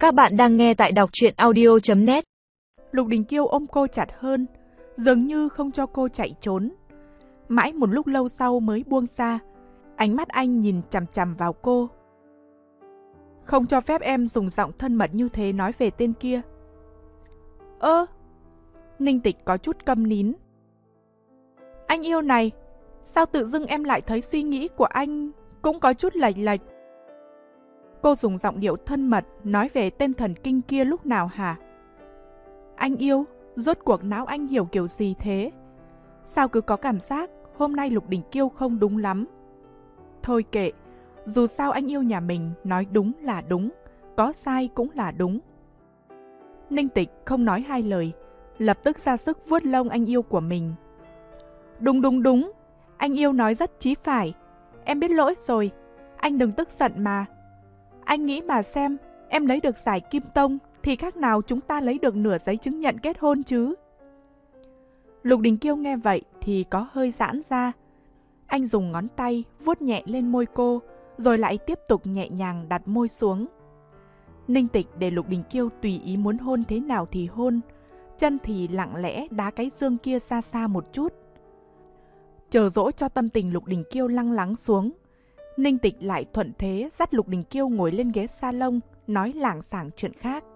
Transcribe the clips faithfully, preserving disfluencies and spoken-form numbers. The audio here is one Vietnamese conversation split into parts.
Các bạn đang nghe tại đọc truyện audio chấm net. Lục Đình Kiêu ôm cô chặt hơn, dường như không cho cô chạy trốn. Mãi một lúc lâu sau mới buông ra, ánh mắt anh nhìn chằm chằm vào cô. Không cho phép em dùng giọng thân mật như thế nói về tên kia. Ơ, Ninh Tịch có chút câm nín. Anh yêu này, sao tự dưng em lại thấy suy nghĩ của anh cũng có chút lệch lệch? Cô dùng giọng điệu thân mật nói về tên thần kinh kia lúc nào hả? Anh yêu, rốt cuộc não anh hiểu kiểu gì thế? Sao cứ có cảm giác hôm nay Lục Đình Kiêu không đúng lắm? Thôi kệ, dù sao anh yêu nhà mình nói đúng là đúng, có sai cũng là đúng. Ninh Tịch không nói hai lời, lập tức ra sức vuốt lông anh yêu của mình. Đúng đúng đúng, anh yêu nói rất chí phải. Em biết lỗi rồi, anh đừng tức giận mà. Anh nghĩ mà xem, em lấy được giải Kim Tông thì khác nào chúng ta lấy được nửa giấy chứng nhận kết hôn chứ. Lục Đình Kiêu nghe vậy thì có hơi giãn ra. Anh dùng ngón tay vuốt nhẹ lên môi cô, rồi lại tiếp tục nhẹ nhàng đặt môi xuống. Ninh Tịch để Lục Đình Kiêu tùy ý muốn hôn thế nào thì hôn, chân thì lặng lẽ đá cái dương kia xa xa một chút. Chờ dỗ cho tâm tình Lục Đình Kiêu lăng lắng xuống, Ninh Tịch lại thuận thế dắt Lục Đình Kiêu ngồi lên ghế salon, nói lảng xảng chuyện khác.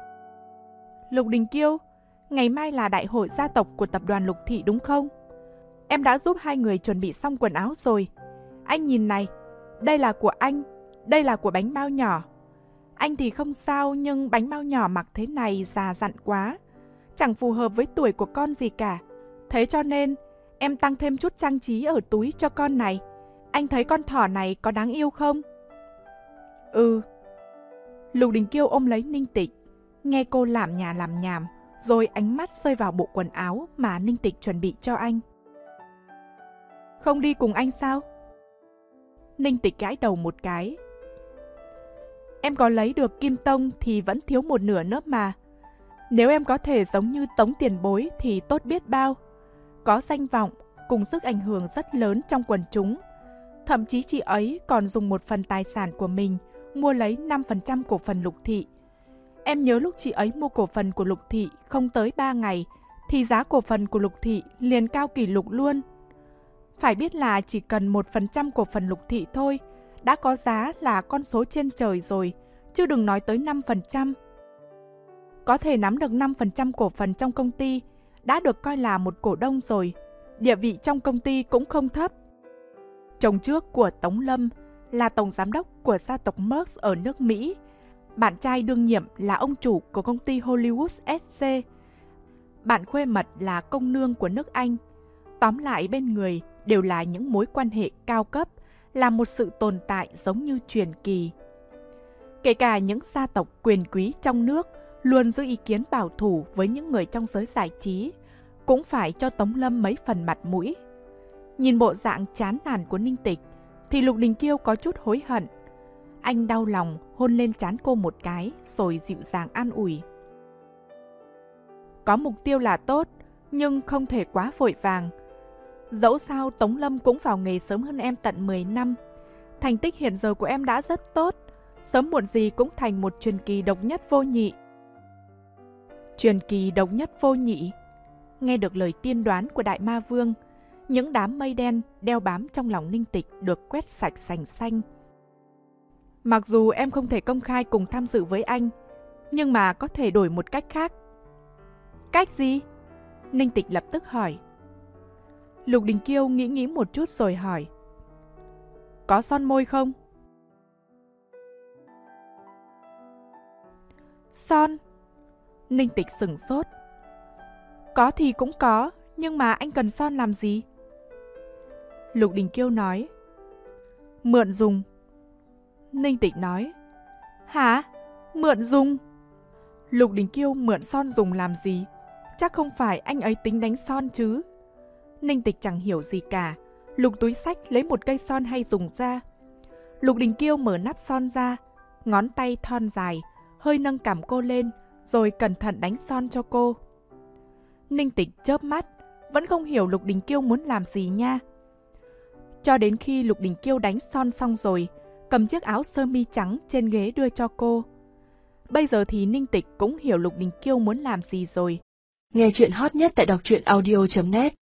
Lục Đình Kiêu, ngày mai là đại hội gia tộc của tập đoàn Lục Thị đúng không? Em đã giúp hai người chuẩn bị xong quần áo rồi. Anh nhìn này, đây là của anh, đây là của bánh bao nhỏ. Anh thì không sao, nhưng bánh bao nhỏ mặc thế này già dặn quá, chẳng phù hợp với tuổi của con gì cả. Thế cho nên, em tăng thêm chút trang trí ở túi cho con này. Anh thấy con thỏ này có đáng yêu không? Ừ. Lục Đình Kiêu ôm lấy Ninh Tịch, nghe cô làm nhà làm nhảm, rồi ánh mắt rơi vào bộ quần áo mà Ninh Tịch chuẩn bị cho anh. Không đi cùng anh sao? Ninh Tịch gãi đầu một cái. Em có lấy được Kim Tông thì vẫn thiếu một nửa nữa mà. Nếu em có thể giống như Tống Tiền Bối thì tốt biết bao. Có danh vọng, cùng sức ảnh hưởng rất lớn trong quần chúng. Thậm chí chị ấy còn dùng một phần tài sản của mình mua lấy năm phần trăm cổ phần Lục Thị. Em nhớ lúc chị ấy mua cổ phần của Lục Thị không tới ba ngày thì giá cổ phần của Lục Thị liền cao kỷ lục luôn. Phải biết là chỉ cần một phần trăm cổ phần Lục Thị thôi đã có giá là con số trên trời rồi, chứ đừng nói tới năm phần trăm. Có thể nắm được năm phần trăm cổ phần trong công ty đã được coi là một cổ đông rồi, địa vị trong công ty cũng không thấp. Chồng trước của Tống Lâm là tổng giám đốc của gia tộc Merck ở nước Mỹ. Bạn trai đương nhiệm là ông chủ của công ty Hollywood ét xê. Bạn khuê mật là công nương của nước Anh. Tóm lại bên người đều là những mối quan hệ cao cấp, là một sự tồn tại giống như truyền kỳ. Kể cả những gia tộc quyền quý trong nước luôn giữ ý kiến bảo thủ với những người trong giới giải trí, cũng phải cho Tống Lâm mấy phần mặt mũi. Nhìn bộ dạng chán nản của Ninh Tịch thì Lục Đình Kiêu có chút hối hận. Anh đau lòng hôn lên trán cô một cái rồi dịu dàng an ủi. Có mục tiêu là tốt, nhưng không thể quá vội vàng. Dẫu sao Tống Lâm cũng vào nghề sớm hơn em tận mười năm. Thành tích hiện giờ của em đã rất tốt, sớm muộn gì cũng thành một truyền kỳ độc nhất vô nhị. Truyền kỳ độc nhất vô nhị? Nghe được lời tiên đoán của Đại Ma Vương, những đám mây đen đeo bám trong lòng Ninh Tịch được quét sạch sành xanh. Mặc dù em không thể công khai cùng tham dự với anh, nhưng mà có thể đổi một cách khác. Cách gì? Ninh Tịch lập tức hỏi. Lục Đình Kiêu nghĩ nghĩ một chút rồi hỏi. Có son môi không? Son? Ninh Tịch sửng sốt. Có thì cũng có, nhưng mà anh cần son làm gì? Lục Đình Kiêu nói. Mượn dùng. Ninh Tịch nói. Hả? Mượn dùng? Lục Đình Kiêu mượn son dùng làm gì? Chắc không phải anh ấy tính đánh son chứ? Ninh Tịch chẳng hiểu gì cả, lục túi xách lấy một cây son hay dùng ra. Lục Đình Kiêu mở nắp son ra, ngón tay thon dài, hơi nâng cằm cô lên, rồi cẩn thận đánh son cho cô. Ninh Tịch chớp mắt, vẫn không hiểu Lục Đình Kiêu muốn làm gì nha. Cho đến khi Lục Đình Kiêu đánh son xong rồi, cầm chiếc áo sơ mi trắng trên ghế đưa cho cô. Bây giờ thì Ninh Tịch cũng hiểu Lục Đình Kiêu muốn làm gì rồi. Nghe chuyện hot nhất tại đọc truyện audio chấm net